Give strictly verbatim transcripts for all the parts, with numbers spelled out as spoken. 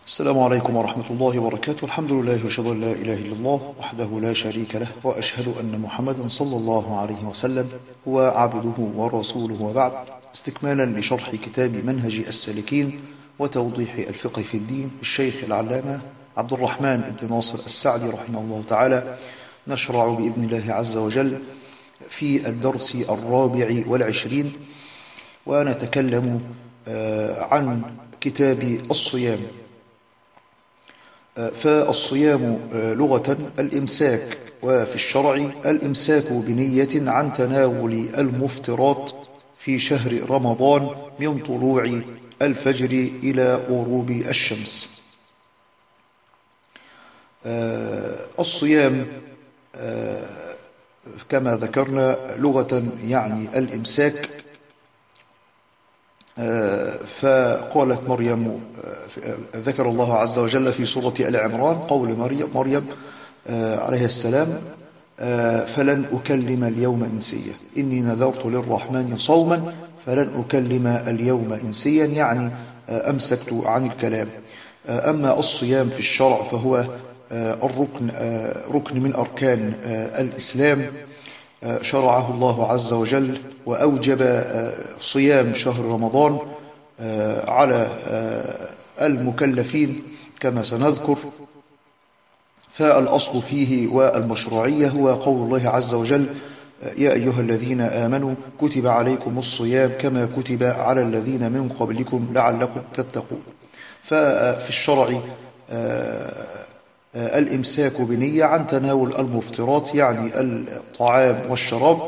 السلام عليكم ورحمة الله وبركاته. الحمد لله وأشهد أن لا إله إلا الله وحده لا شريك له، وأشهد أن محمدا صلى الله عليه وسلم هو عبده ورسوله، وبعد. استكمالا لشرح كتاب منهج السالكين وتوضيح الفقه في الدين الشيخ العلامة عبد الرحمن بن ناصر السعدي رحمه الله تعالى، نشرع بإذن الله عز وجل في الدرس الرابع والعشرين، ونتكلم عن كتاب الصيام. فالصيام لغة الإمساك، وفي الشرع الإمساك بنية عن تناول المفطرات في شهر رمضان من طلوع الفجر إلى غروب الشمس. الصيام كما ذكرنا لغة يعني الإمساك. فقالت مريم، ذكر الله عز وجل في سورة آل عمران قول مريم مريم عليه السلام: فلن أكلم اليوم إنسيا إني نذرت للرحمن صوما فلن أكلم اليوم إنسيا، يعني أمسكت عن الكلام. أما الصيام في الشرع فهو الركن ركن من أركان الإسلام، شرعه الله عز وجل وأوجب صيام شهر رمضان على المكلفين كما سنذكر. فالأصل فيه والمشروعية هو قول الله عز وجل: يا أيها الذين آمنوا كتب عليكم الصيام كما كتب على الذين من قبلكم لعلكم تتقون. ففي الشرع الإمساك بنية عن تناول المفطرات، يعني الطعام والشراب،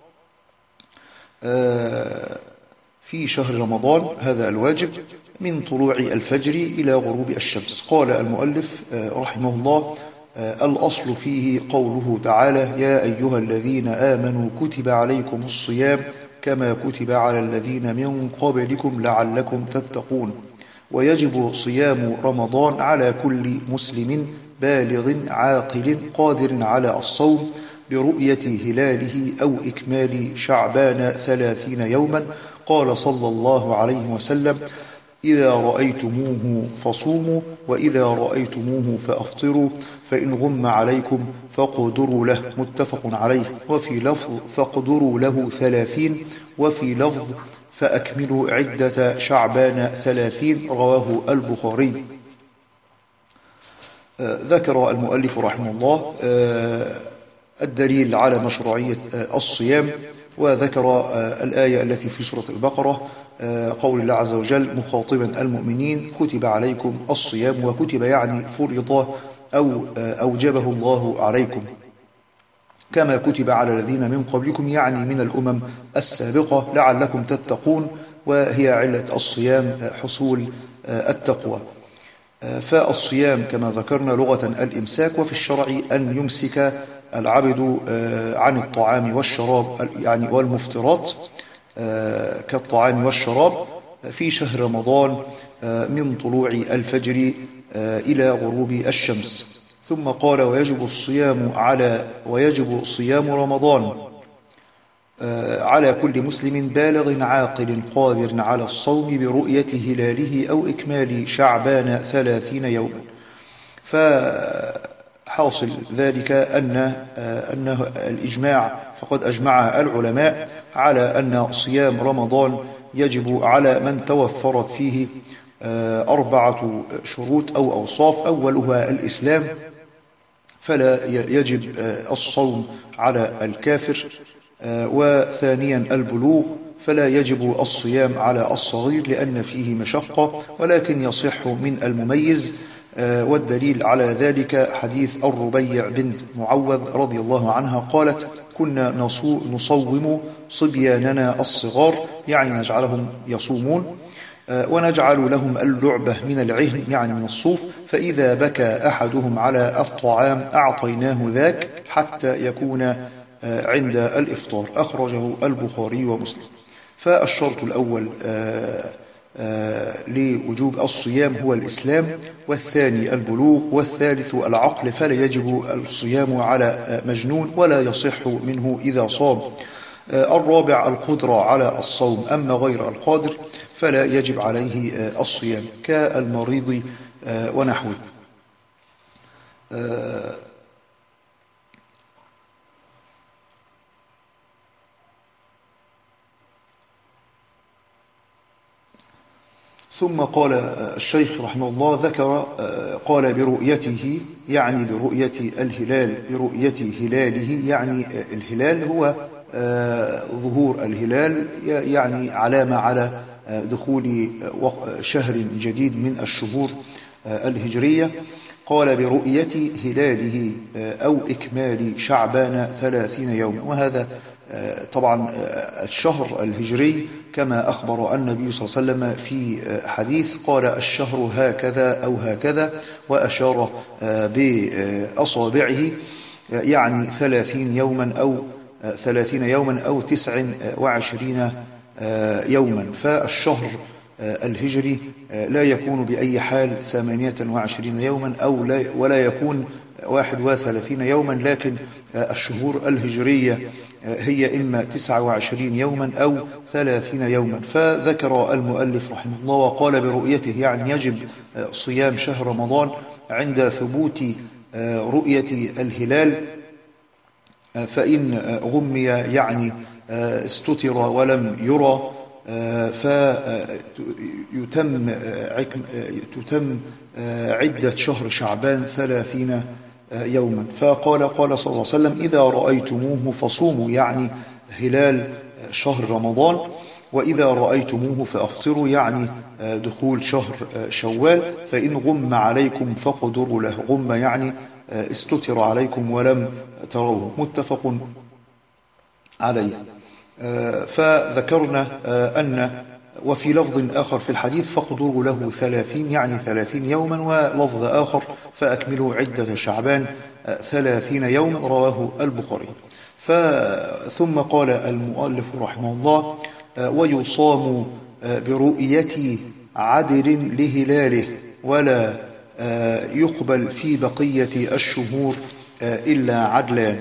في شهر رمضان، هذا الواجب، من طلوع الفجر إلى غروب الشمس. قال المؤلف رحمه الله: الأصل فيه قوله تعالى: يا أيها الذين آمنوا كتب عليكم الصيام كما كتب على الذين من قبلكم لعلكم تتقون. ويجب صيام رمضان على كل مسلم بالغ عاقل قادر على الصوم برؤية هلاله أو إكمال شعبان ثلاثين يوما. قال صلى الله عليه وسلم: إذا رأيتموه فصوموا وإذا رأيتموه فأفطروا فإن غم عليكم فاقدروا له. متفق عليه. وفي لفظ فاقدروا له ثلاثين، وفي لفظ فأكملوا عدة شعبان ثلاثين، رواه البخاري. ذكر المؤلف رحمه الله الدليل على مشروعية الصيام، وذكر الآية التي في سورة البقرة، قول الله عز وجل مخاطبا المؤمنين: كتب عليكم الصيام. وكتب يعني فرض أو أوجبه الله عليكم، كما كتب على الذين من قبلكم، يعني من الأمم السابقة، لعلكم تتقون. وهي علة الصيام حصول التقوى. فالصيام كما ذكرنا لغة الإمساك، وفي الشرع أن يمسك العبد عن الطعام والشراب، يعني والمفطرات كالطعام والشراب في شهر رمضان من طلوع الفجر إلى غروب الشمس. ثم قال: ويجب الصيام على ويجب صيام رمضان على كل مسلم بالغ عاقل قادر على الصوم برؤية هلاله أو إكمال شعبان ثلاثين يوما. فحاصل ذلك أن أنه الإجماع، فقد أجمع العلماء على أن صيام رمضان يجب على من توفرت فيه أربعة شروط أو أوصاف: أولها الإسلام، فلا يجب الصوم على الكافر. وثانيا البلوغ، فلا يجب الصيام على الصغير لأن فيه مشقة، ولكن يصح من المميز. والدليل على ذلك حديث الربيع بنت معوذ رضي الله عنها قالت: كنا نصوم صبياننا الصغار، يعني نجعلهم يصومون، ونجعل لهم اللعبة من العهن، يعني من الصوف، فإذا بكى أحدهم على الطعام أعطيناه ذاك حتى يكون عند الإفطار. أخرجه البخاري ومسلم. فالشرط الأول لوجوب الصيام هو الإسلام، والثاني البلوغ، والثالث العقل، فلا يجب الصيام على مجنون ولا يصح منه إذا صام. الرابع القدرة على الصوم، أما غير القادر فلا يجب عليه الصيام، كالمريض ونحوه. ثم قال الشيخ رحمه الله ذكر قال برؤيته يعني برؤية الهلال برؤية هلاله يعني الهلال هو ظهور الهلال يعني علامة على دخول شهر جديد من الشهور الهجرية. قال برؤية هلاله أو إكمال شعبان ثلاثين يوما. وهذا طبعا الشهر الهجري كما أخبر النبي صلى الله عليه وسلم في حديث قال الشهر هكذا أو هكذا وأشار بأصابعه يعني ثلاثين يوما أو ثلاثين يوما أو تسع وعشرين يوما. فالشهر الهجري لا يكون بأي حال ثمانية وعشرين يوما أو لا ولا يكون واحد وثلاثين يوما، لكن الشهور الهجرية هي إما تسعة وعشرين يوما أو ثلاثين يوما. فذكر المؤلف رحمه الله وقال برؤيته يعني يجب صيام شهر رمضان عند ثبوت رؤية الهلال، فإن غمي يعني استتر ولم يرى فيتم تتم عدة شهر شعبان ثلاثين يوما. فقال قال صلى الله عليه وسلم إذا رأيتموه فصوموا يعني هلال شهر رمضان، وإذا رأيتموه فأفطروا يعني دخول شهر شوال، فإن غم عليكم فقدروا له. غم يعني استتر عليكم ولم تروه. متفق عليه. فذكرنا أن وفي لفظ آخر في الحديث فقدروا له ثلاثين يعني ثلاثين يوما، ولفظ آخر فأكملوا عدة شعبان ثلاثين يوما، رواه البخاري. ثم قال المؤلف رحمه الله ويصام برؤية عدل لهلاله ولا يقبل في بقية الشهور إلا عدلان.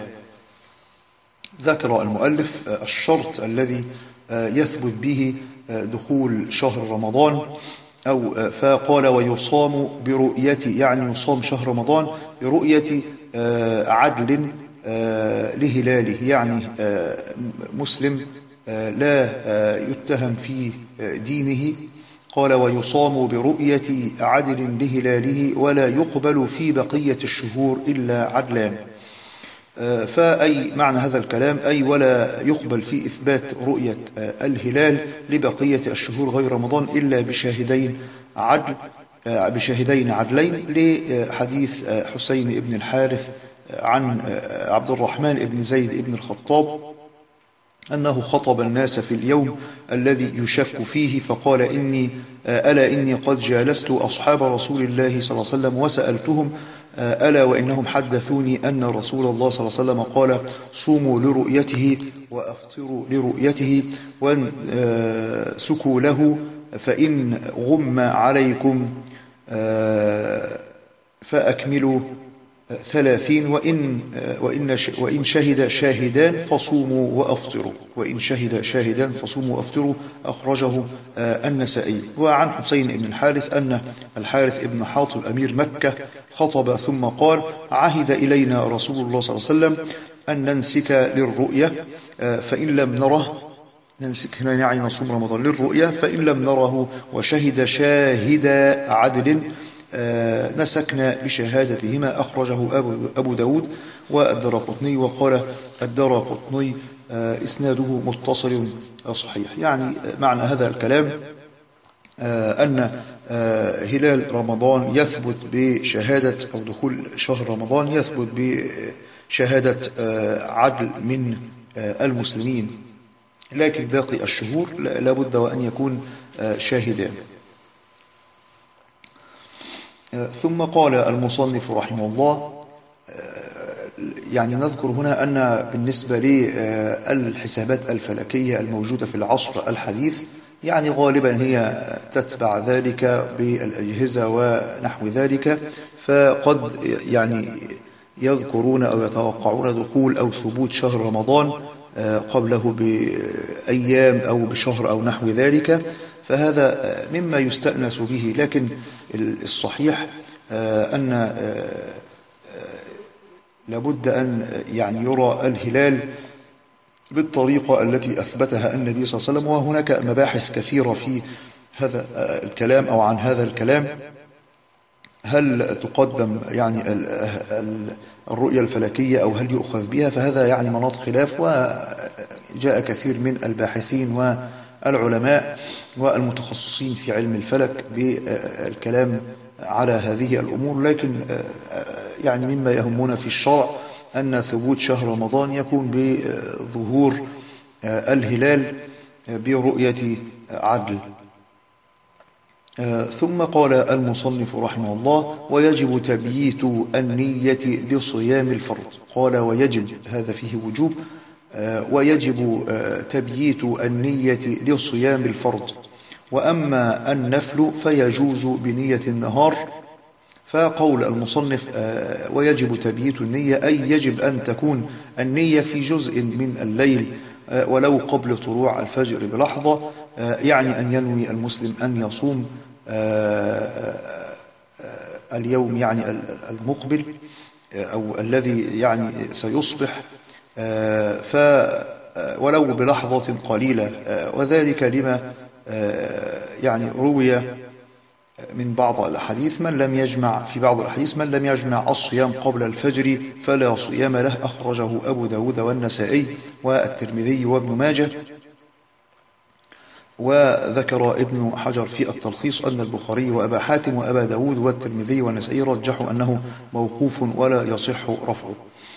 ذكر المؤلف الشرط الذي يثبت به دخول شهر رمضان أو فقال ويصام برؤية يعني يصام شهر رمضان برؤية عدل لهلاله يعني مسلم لا يتهم في دينه. قال ويصام برؤية عدل لهلاله ولا يقبل في بقية الشهور إلا عدلان. فأي معنى هذا الكلام أي ولا يقبل في إثبات رؤية الهلال لبقية الشهور غير رمضان إلا بشاهدين عدل بشاهدين عدلين لحديث حسين بن الحارث عن عبد الرحمن بن زيد بن الخطاب أنه خطب الناس في اليوم الذي يشك فيه فقال إني ألا إني قد جالست أصحاب رسول الله صلى الله عليه وسلم وسألتهم ألا وإنهم حدثوني أن رسول الله صلى الله عليه وسلم قال صوموا لرؤيته وأفطروا لرؤيته وانسكوا له، فإن غم عليكم فأكملوا ثلاثين وإن, وإن, وإن شهد شاهدان فصوموا وأفطروا وإن شهد شاهدان فصوموا وأفطروا. أخرجه النسائي. وعن حسين بن الحارث أن الحارث بن حاطب أمير مكة خطب ثم قال عهد إلينا رسول الله صلى الله عليه وسلم أن ننسك للرؤية فإن لم نره ننسك هنا يعني نصوم رمضان للرؤية فإن لم نره وشهد شاهد عدل نسكنا بشهادتهما. أخرجه أبو داود والدارقطني. وقال الدارقطني إسناده متصل صحيح. يعني معنى هذا الكلام أن هلال رمضان يثبت بشهادة أو دخول شهر رمضان يثبت بشهادة عدل من المسلمين، لكن باقي الشهور لابد وأن يكون شاهدان. ثم قال المصنف رحمه الله يعني نذكر هنا أن بالنسبة للحسابات الفلكية الموجودة في العصر الحديث يعني غالبا هي تتبع ذلك بالأجهزة ونحو ذلك، فقد يعني يذكرون أو يتوقعون دخول أو ثبوت شهر رمضان قبله بأيام أو بشهر أو نحو ذلك، فهذا مما يستأنس به. لكن الصحيح أن لابد أن يعني يرى الهلال بالطريقة التي أثبتها النبي صلى الله عليه وسلم. وهناك مباحث كثيرة في هذا الكلام أو عن هذا الكلام، هل تقدم يعني الرؤية الفلكية أو هل يؤخذ بها، فهذا يعني مناط خلاف، وجاء كثير من الباحثين والعلماء والمتخصصين في علم الفلك بالكلام على هذه الأمور. لكن يعني مما يهمنا في الشرع أن ثبوت شهر رمضان يكون بظهور الهلال برؤية عدل. ثم قال المصنف رحمه الله: ويجب تبييت النية لصيام الفرض. قال ويجب، هذا فيه وجوب، ويجب تبييت النية لصيام الفرض. وأما النفل فيجوز بنية النهار. فقول المصنف ويجب تبييت النية أي يجب أن تكون النية في جزء من الليل ولو قبل طلوع الفجر بلحظة، يعني أن ينوي المسلم أن يصوم اليوم يعني المقبل أو الذي يعني سيصبح، ف ولو بلحظة قليلة، وذلك لما يعني روي من بعض الأحاديث من لم يجمع في بعض الأحاديث من لم يجمع الصيام قبل الفجر فلا صيام له، أخرجه أبو داود والنسائي والترمذي وابن ماجه. وذكر ابن حجر في التلخيص أن البخاري وأبا حاتم وأبا داود والترمذي والنسائي رجحوا أنه موقوف ولا يصح رفعه.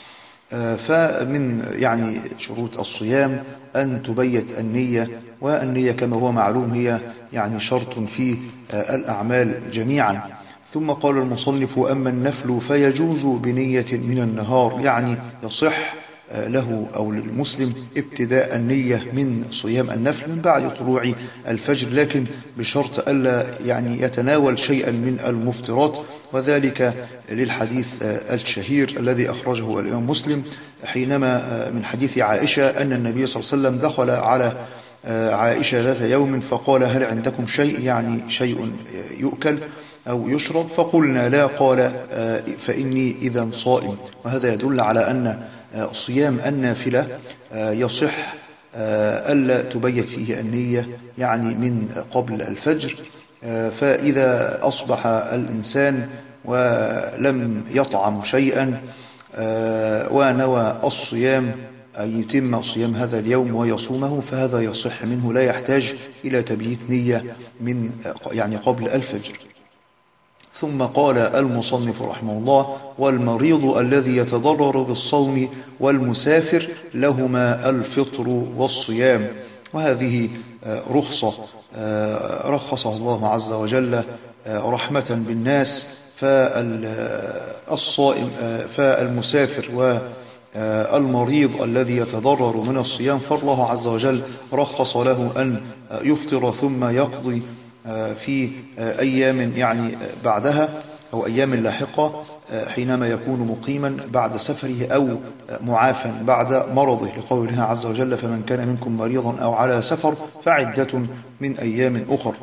فمن يعني شروط الصيام أن تبيت النية، والنية كما هو معلوم هي يعني شرط في الأعمال جميعا. ثم قال المصنف: أما النفل فيجوز بنية من النهار، يعني يصح له أو للمسلم ابتداء النية من صيام النفل من بعد طلوع الفجر، لكن بشرط ألا يعني يتناول شيئا من المفطرات، وذلك للحديث الشهير الذي أخرجه الإمام مسلم حينما من حديث عائشة أن النبي صلى الله عليه وسلم دخل على عائشة ذات يوم فقال: هل عندكم شيء يعني شيء يؤكل أو يشرب؟ فقلنا لا. قال: فإني إذا صائم. وهذا يدل على أن صيام النافلة يصح ألا تبيت فيه النية يعني من قبل الفجر. فإذا أصبح الإنسان ولم يطعم شيئا ونوى الصيام أن يتم صيام هذا اليوم ويصومه، فهذا يصح منه، لا يحتاج إلى تبييت نية من يعني قبل الفجر. ثم قال المصنف رحمه الله: والمريض الذي يتضرر بالصوم والمسافر لهما الفطر والصيام. وهذه رخصة رخصها الله عز وجل رحمة بالناس. فالصائم فالمسافر والمريض الذي يتضرر من الصيام فالله عز وجل رخص له أن يفطر ثم يقضي في أيام يعني بعدها أو أيام لاحقة حينما يكون مقيما بعد سفره أو معافا بعد مرضه، لقوله عز وجل: فمن كان منكم مريضا أو على سفر فعدة من أيام أخر.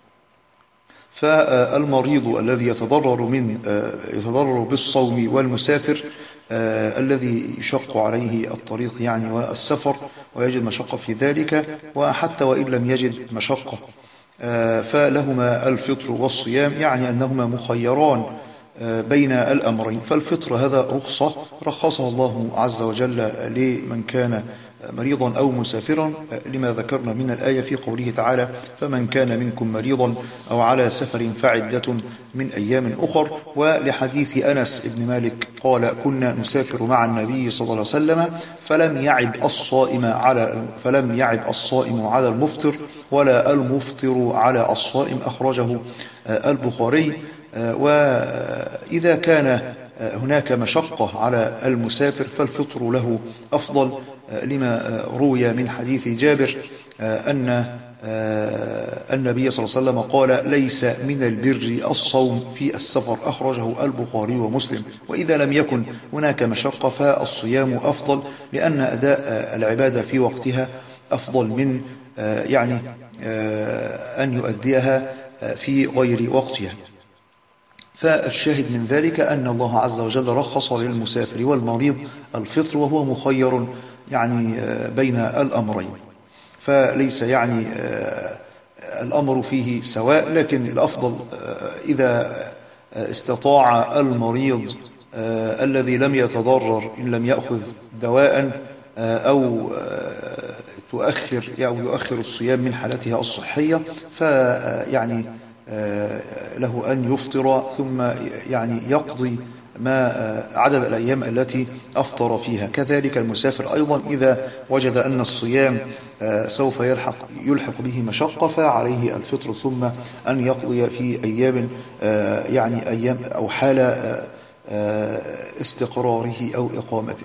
فالمريض الذي يتضرر من يتضرر بالصوم والمسافر الذي يشق عليه الطريق يعني والسفر ويجد مشقة في ذلك، وحتى وإن لم يجد مشقة فلهما الفطر والصيام، يعني أنهما مخيران بين الأمرين. فالفطر هذا رخصة رخصها الله عز وجل لمن كان مريضا أو مسافرا، لما ذكرنا من الآية في قوله تعالى: فمن كان منكم مريضا أو على سفر فعدة من أيام أخر. ولحديث أنس بن مالك قال: كنا نسافر مع النبي صلى الله عليه وسلم فلم يعب الصائم على فلم يعب الصائم على المفطر ولا المفطر على الصائم، أخرجه البخاري. وإذا كان هناك مشقة على المسافر فالفطر له أفضل، لما روي من حديث جابر أن النبي صلى الله عليه وسلم قال: ليس من البر الصوم في السفر، أخرجه البخاري ومسلم. وإذا لم يكن هناك مشقة فالصيام أفضل، لأن أداء العبادة في وقتها أفضل من يعني أن يؤديها في غير وقتها. فالشاهد من ذلك أن الله عز وجل رخص للمسافر والمريض الفطر، وهو مخير يعني بين الأمرين، فليس يعني الأمر فيه سواء، لكن الأفضل إذا استطاع المريض الذي لم يتضرر إن لم يأخذ دواء أو تؤخر أو يؤخر الصيام من حالته الصحية، فيعني له أن يفطر ثم يعني يقضي ما عدد الأيام التي أفطر فيها. كذلك المسافر أيضا إذا وجد أن الصيام سوف يلحق يلحق به مشقة فعليه الفطر ثم أن يقضي في أيام يعني أيام أو حال استقراره أو إقامته.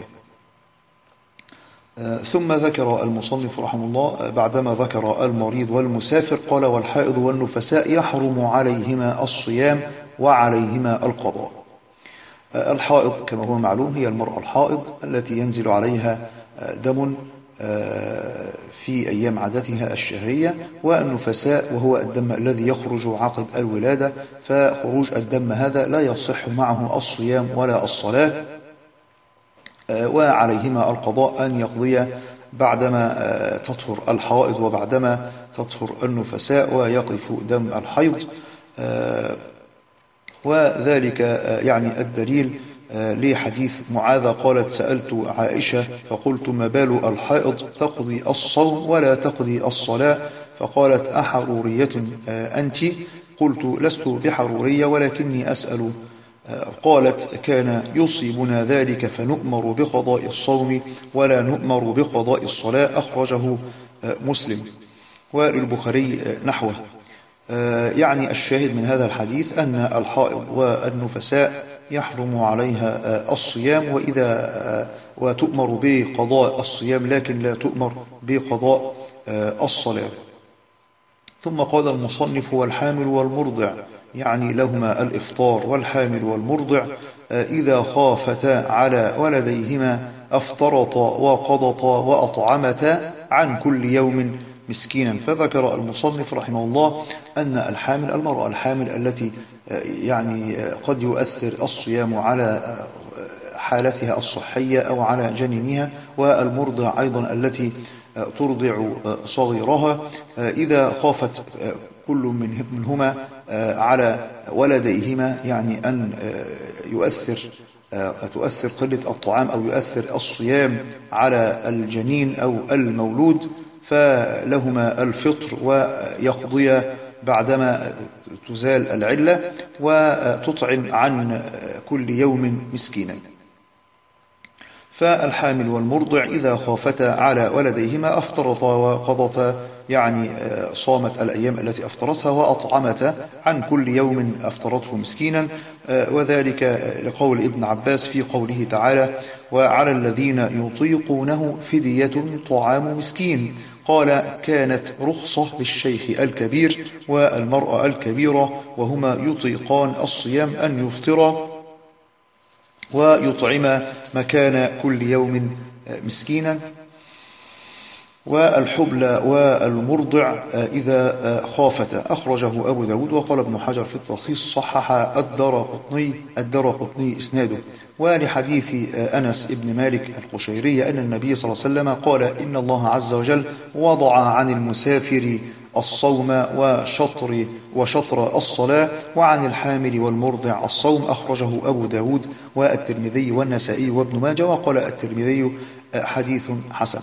ثم ذكر المصنف رحمه الله بعدما ذكر المريض والمسافر قال: والحائض والنفساء يحرم عليهما الصيام وعليهما القضاء. الحائض كما هو معلوم هي المرأة الحائض التي ينزل عليها دم في أيام عادتها الشهرية، والنفساء وهو الدم الذي يخرج عقب الولادة، فخروج الدم هذا لا يصح معه الصيام ولا الصلاة، وعليهما القضاء أن يقضي بعدما تطهر الحائض وبعدما تطهر النفساء ويقف دم الحيض. وذلك يعني الدليل لحديث معاذ قالت: سألت عائشة فقلت: ما بال الحائض تقضي الصوم ولا تقضي الصلاة؟ فقالت: أحرورية أنت؟ قلت: لست بحرورية ولكني أسأل. قالت: كان يصيبنا ذلك فنؤمر بقضاء الصوم ولا نؤمر بقضاء الصلاة. أخرجه مسلم، وللبخاري نحوه. يعني الشاهد من هذا الحديث أن الحائض والنفساء يحرم عليها الصيام، وإذا وتؤمر بقضاء الصيام لكن لا تؤمر بقضاء الصلاة. ثم قال المصنف: والحامل والمرضع، يعني لهما الإفطار. والحامل والمرضع إذا خافتا على ولديهما أفطرتا وقضتا وأطعمتا عن كل يوم مسكينا. فذكر المصنف رحمه الله أن الحامل المرأة الحامل التي يعني قد يؤثر الصيام على حالتها الصحية أو على جنينها، والمرضع أيضا التي ترضع صغيرها، إذا خافت كل منهما على ولديهما يعني أن يؤثر تؤثر قلة الطعام أو يؤثر الصيام على الجنين أو المولود، فلهما الفطر ويقضي بعدما تزال العلة، وتطعم عن كل يوم مسكينا. فالحامل والمرضع إذا خافتا على ولديهما أفطرتا وقضتا، يعني صامت الأيام التي أفطرتها وأطعمتا عن كل يوم أفطرته مسكينا. وذلك لقول ابن عباس في قوله تعالى: وعلى الذين يطيقونه فدية طعام مسكين. قال: كانت رخصة للشيخ الكبير والمرأة الكبيرة وهما يطيقان الصيام أن يفطرا ويطعم مكان كل يوم مسكينا. والحبل والمرضع إذا خافتا. أخرجه أبو داود. وقال ابن حجر في التلخيص: صحح الدارقطني الدارقطني إسناده. ولحديث أنس ابن مالك القشيري أن النبي صلى الله عليه وسلم قال: إن الله عز وجل وضع عن المسافر الصوم وشطر وشطر الصلاة، وعن الحامل والمرضع الصوم. أخرجه أبو داود والترمذي والنسائي وابن ماجه. وقال الترمذي: حديث حسن.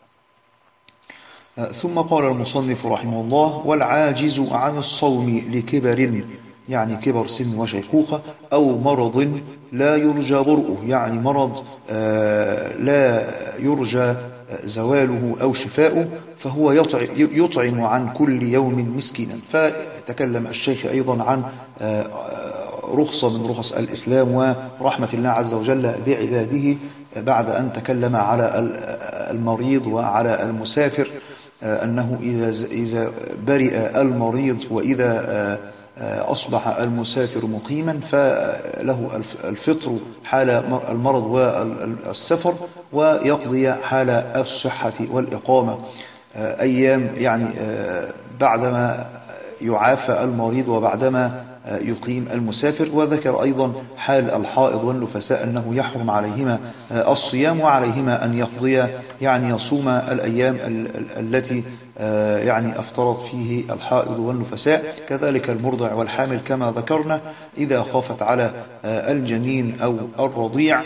ثم قال المصنف رحمه الله: والعاجز عن الصوم لكبر، يعني كبر سن وشيخوخة، أو مرض لا يرجى برؤه، يعني مرض لا يرجى زواله أو شفاؤه، فهو يطعم عن كل يوم مسكينا. فتكلم الشيخ أيضا عن رخصة من رخص الإسلام ورحمة الله عز وجل بعباده، بعد أن تكلم على المريض وعلى المسافر أنه إذا برئ المريض وإذا أصبح المسافر مقيما فله الفطر حال المرض والسفر، ويقضي حال الصحة والإقامة أيام، يعني بعدما يعافى المريض وبعدما يقيم المسافر. وذكر أيضا حال الحائض والنفساء أنه يحرم عليهما الصيام، وعليهما أن يقضي يعني يصوم الأيام التي يعني أفطرت فيه الحائض والنفساء. كذلك المرضع والحامل كما ذكرنا إذا خافت على الجنين أو الرضيع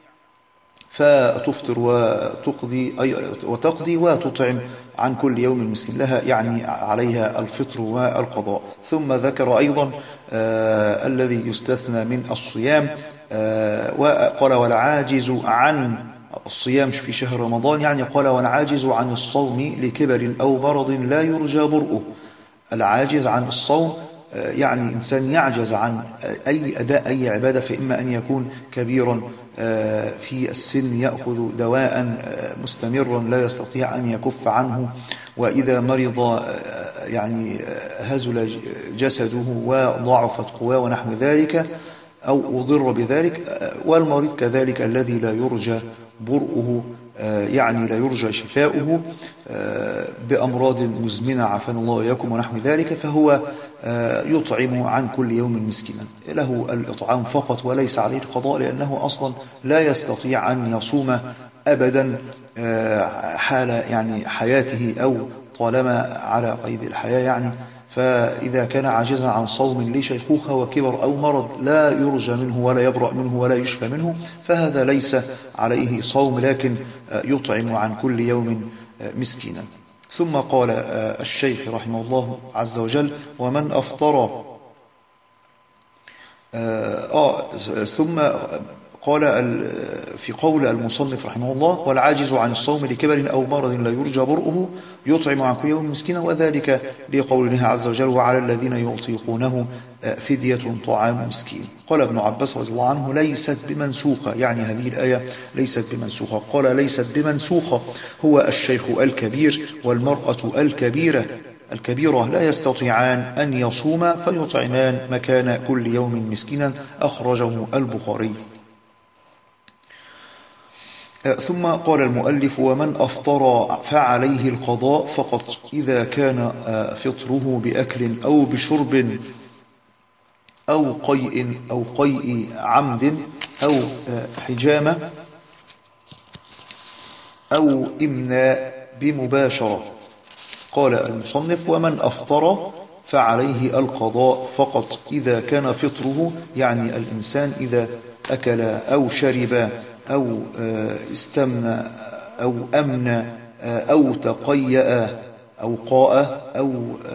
فتفطر وتقضي وتقضي وتطعم عن كل يوم مسكين لها، يعني عليها الفطر والقضاء. ثم ذكر أيضا آه الذي يستثنى من الصيام، آه وقال والعاجز عن الصيام في شهر رمضان، يعني قال والعاجز عن الصوم لكبر أو مرض لا يرجى برؤه. العاجز عن الصوم آه يعني إنسان يعجز عن أي أداء أي عبادة، فإما أن يكون كبيرا في السن يأخذ دواء مستمرا لا يستطيع أن يكف عنه، وإذا مرض يعني هزل جسده وضعفت قواه ونحو ذلك أو أضر بذلك. والمريض كذلك الذي لا يرجى برؤه، يعني لا يرجى شفاؤه بأمراض مزمنة عافانا الله وإياكم ونحو ذلك، فهو يطعم عن كل يوم مسكينا، له الإطعام فقط وليس عليه القضاء، لأنه أصلا لا يستطيع أن يصوم أبدا حال يعني حياته أو طالما على قيد الحياة يعني. فإذا كان عاجزا عن صوم لشيخوخة وكبر أو مرض لا يرجى منه ولا يبرأ منه ولا يشفى منه، فهذا ليس عليه صوم، لكن يطعم عن كل يوم مسكينا. ثم قال الشيخ رحمه الله عز وجل ومن أفطر آه ثم قال في قول المصنف رحمه الله والعاجز عن الصوم لكبر أو مرض لا يرجى برؤه يطعم عن كل يوم مسكينا، وذلك لقوله عز وجل وعلى الذين يطيقونه فدية طعام مسكين. قال ابن عباس رضي الله عنه ليست بمنسوخة، يعني هذه الآية ليست بمنسوخة. قال ليست بمنسوخة هو الشيخ الكبير والمرأة الكبيرة الكبيرة لا يستطيعان أن يصوما فيطعمان مكان كل يوم مسكينا، أخرجه البخاري. ثم قال المؤلف ومن أفطر فعليه القضاء فقط إذا كان فطره بأكل أو بشرب أو قيء أو قيء عمد أو حجامة أو إمناء بمباشرة. قال المصنف ومن أفطر فعليه القضاء فقط إذا كان فطره، يعني الإنسان إذا أكل أو شرب أو استمنى أو أمنى أو تقيأ أو قاء أو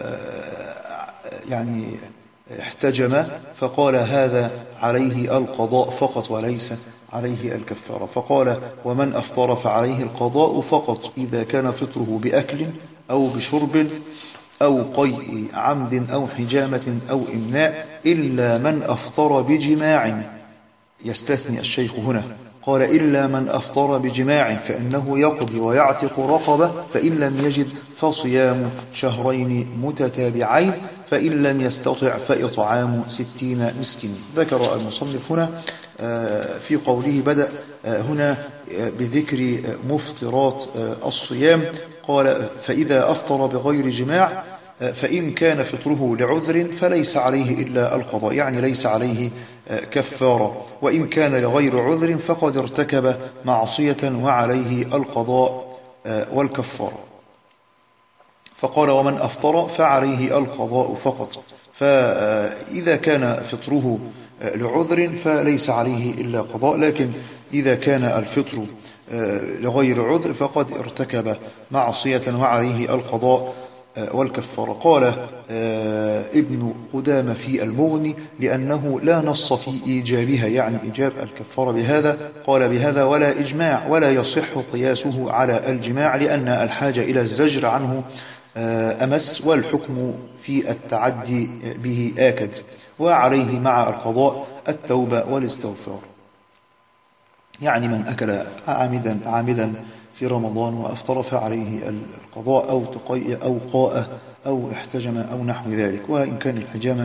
يعني احتجم، فقال هذا عليه القضاء فقط وليس عليه الكفارة. فقال ومن أفطر فعليه القضاء فقط إذا كان فطره بأكل أو بشرب أو قيء عمد أو حجامة أو إمناء إلا من أفطر بجماع. يستثني الشيخ هنا قال إلا من أفطر بجماع فإنه يقضي ويعتق رقبة، فإن لم يجد فصيام شهرين متتابعين، فإن لم يستطع فإطعام ستين مسكين. ذكر المصنف هنا في قوله بدأ هنا بذكر مفطرات الصيام. قال فإذا أفطر بغير جماع فإن كان فطره لعذر فليس عليه إلا القضاء، يعني ليس عليه كفارة، وإن كان لغير عذر فقد ارتكب معصية وعليه القضاء والكفارة. فقال ومن أفطر فعليه القضاء فقط، فإذا كان فطره لعذر فليس عليه إلا قضاء، لكن إذا كان الفطر لغير عذر فقد ارتكب معصية وعليه القضاء والكفارة. قال ابن قدامة في المغني لأنه لا نص في إيجابها، يعني إيجاب الكفارة بهذا، قال بهذا ولا إجماع ولا يصح قياسه على الجماع، لأن الحاجة إلى الزجر عنه أمس والحكم في التعدي به آكد، وعليه مع القضاء التوبة والاستغفار. يعني من أكل عامدا عامدا في رمضان وأفطر فعليه القضاء أو تقيأ أو قاء أو احتجم أو نحو ذلك، وإن كان الحجامة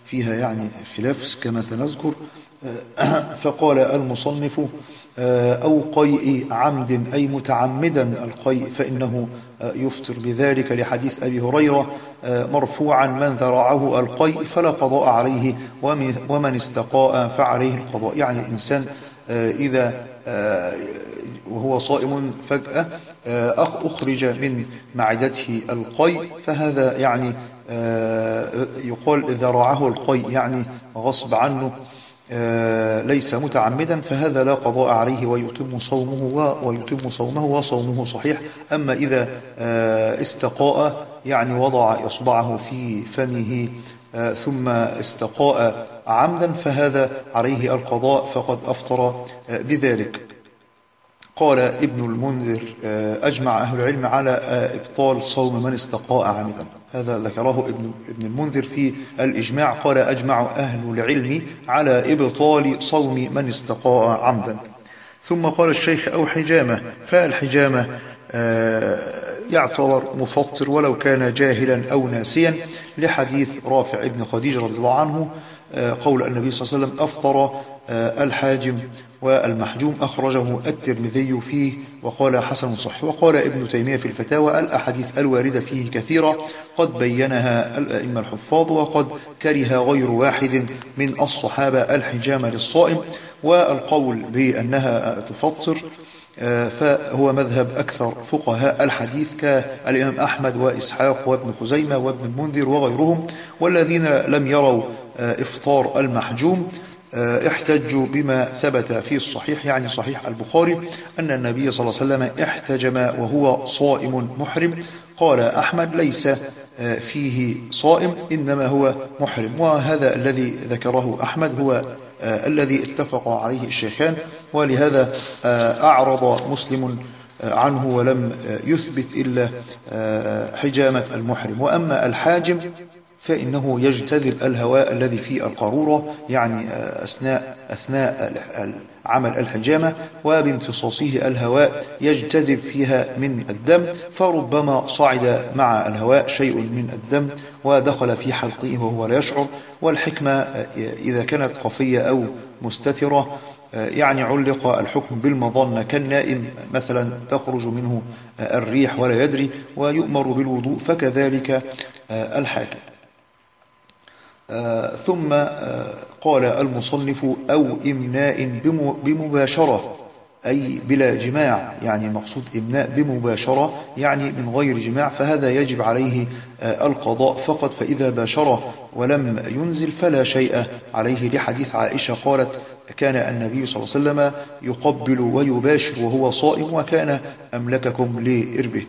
فيها يعني خلاف كما سنذكر. فقال المصنف أو قيء عمد أي متعمدا القيء فإنه يفطر بذلك لحديث أبي هريرة مرفوعا من ذرعه القيء فلا قضاء عليه ومن استقاء فعليه القضاء. يعني الإنسان إذا وهو صائم فجأة أخرج من معدته القيء فهذا يعني يقال ذرعه القيء يعني غصب عنه ليس متعمدا، فهذا لا قضاء عليه ويتم صومه ويتم صومه وصومه صحيح. أما إذا استقاء يعني وضع إصبعه في فمه ثم استقاء عمدا فهذا عليه القضاء فقد أفطر بذلك. قال ابن المنذر أجمع أهل العلم على إبطال صوم من استقاء عمدا. هذا ذكره ابن ابن المنذر في الإجماع، قال أجمع أهل العلم على إبطال صوم من استقاء عمدا. ثم قال الشيخ أو حجامة، فالحجامة يعتبر مفطر ولو كان جاهلا أو ناسيا لحديث رافع ابن خديج رضي الله عنه قول النبي صلى الله عليه وسلم أفطر الحاجم والمحجوم، أخرجه الترمذي فيه وقال حسن صحيح. وقال ابن تيمية في الفتاوى الأحاديث الواردة فيه كثيرة قد بينها الأئمة الحفاظ وقد كره غير واحد من الصحابة الحجامة للصائم، والقول بأنها تفطر فهو مذهب أكثر فقهاء الحديث كالإمام أحمد وإسحاق وابن خزيمة وابن المنذر وغيرهم. والذين لم يروا إفطار المحجوم احتجوا بما ثبت في الصحيح يعني صحيح البخاري أن النبي صلى الله عليه وسلم احتجم وهو صائم محرم. قال أحمد ليس فيه صائم إنما هو محرم، وهذا الذي ذكره أحمد هو الذي اتفق عليه الشيخان، ولهذا أعرض مسلم عنه ولم يثبت إلا حجامة المحرم. وأما الحاجم فإنه يجتذب الهواء الذي في القارورة يعني أثناء, أثناء عمل الحجامة، وبامتصاصه الهواء يجتذب فيها من الدم، فربما صعد مع الهواء شيء من الدم ودخل في حلقه وهو لا يشعر. والحكمة إذا كانت خفية أو مستترة يعني علق الحكم بالمظنة كالنائم مثلا تخرج منه الريح ولا يدري ويؤمر بالوضوء، فكذلك الحاجم. آه ثم آه قال المصنف أو إمناء بمباشرة أي بلا جماع، يعني المقصود إمناء بمباشرة يعني من غير جماع، فهذا يجب عليه آه القضاء فقط. فإذا باشره ولم ينزل فلا شيء عليه لحديث عائشة قالت كان النبي صلى الله عليه وسلم يقبل ويباشر وهو صائم وكان أملككم لإربه،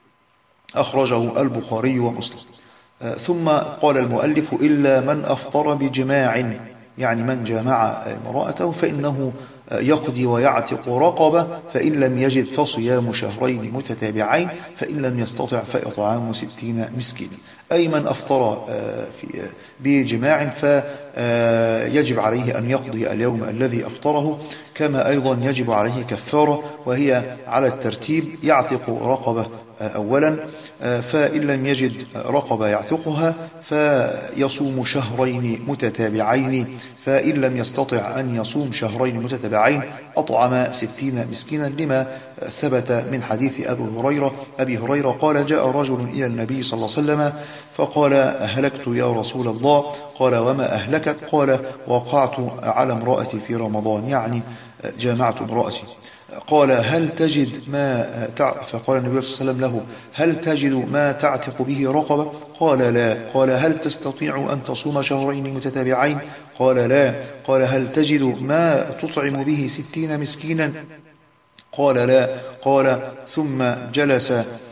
أخرجه البخاري ومسلم. ثم قال المؤلف إلا من أفطر بجماع، يعني من جامع امرأته فإنه يقضي ويعتق رقبة، فإن لم يجد فصيام شهرين متتابعين، فإن لم يستطع فإطعام ستين مسكين. أي من أفطر بجماع فيجب عليه أن يقضي اليوم الذي أفطره، كما أيضا يجب عليه كفارة وهي على الترتيب يعتق رقبة أولا، فإن لم يجد رقبة يعتقها فيصوم شهرين متتابعين، فإن لم يستطع أن يصوم شهرين متتابعين أطعم ستين مسكينا، لما ثبت من حديث أبي هريرة أبي هريرة قال جاء رجل إلى النبي صلى الله عليه وسلم فقال أهلكت يا رسول الله، قال وما أهلكك؟ قال وقعت على امرأتي في رمضان، يعني جامعت امرأتي. قال هل تجد ما تع... فقال النبي صلى الله عليه وسلم له هل تجد ما تعتق به رقبة؟ قال لا. قال هل تستطيع أن تصوم شهرين متتابعين؟ قال لا. قال هل تجد ما تطعم به ستين مسكينا؟ قال لا. قال ثم جلس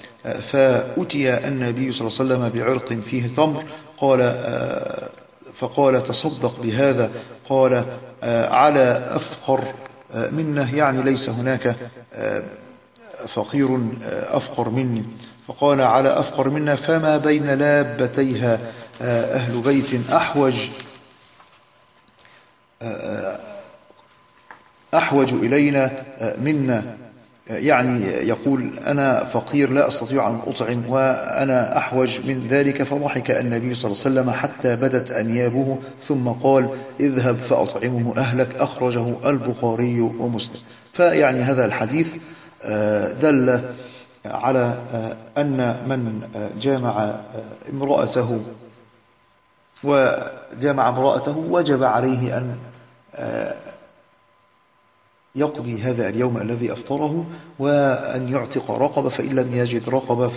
فأتي النبي صلى الله عليه وسلم بعرق فيه تمر، قال فقال تصدق بهذا، قال على أفقر منه، يعني ليس هناك فقير أفقر مني، فقال على أفقر منا، فما بين لابتيها أهل بيت أحوج أحوج إلينا منا، يعني يقول أنا فقير لا أستطيع أن أطعم وأنا أحوج من ذلك، فضحك النبي صلى الله عليه وسلم حتى بدت أنيابه ثم قال اذهب فأطعمه أهلك، أخرجه البخاري ومسلم. فيعني هذا الحديث دل على أن من جامع امرأته وجامع امرأته وجب عليه أن يقضي هذا اليوم الذي أفطره وأن يعتق رقبة، فإن لم يجد رقبة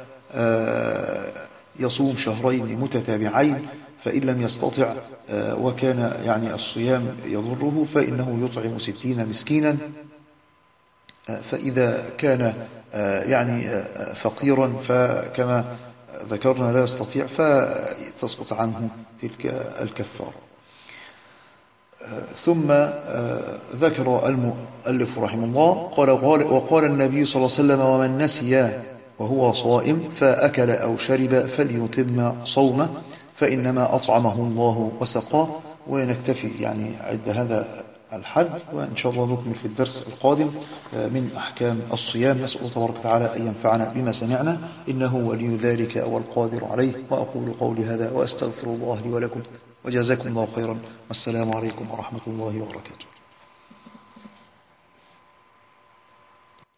فيصوم شهرين متتابعين، فإن لم يستطع وكان يعني الصيام يضره فإنه يطعم ستين مسكينا، فإذا كان يعني فقيرا فكما ذكرنا لا يستطيع فتسقط عنه تلك الكفارة. ثم ذكر المؤلف رحمه الله قال وقال النبي صلى الله عليه وسلم ومن نسي وهو صائم فأكل أو شرب فليتم صومه فإنما أطعمه الله وسقاه. ونكتفي يعني عند هذا الحد، وإن شاء الله نكمل في الدرس القادم من أحكام الصيام. نسأل الله تبارك وتعالى أن ينفعنا بما سمعنا إنه ولي ذلك والقادر عليه. وأقول قولي هذا وأستغفر الله لي ولكم وجزاكم الله خيرا، والسلام عليكم ورحمة الله وبركاته.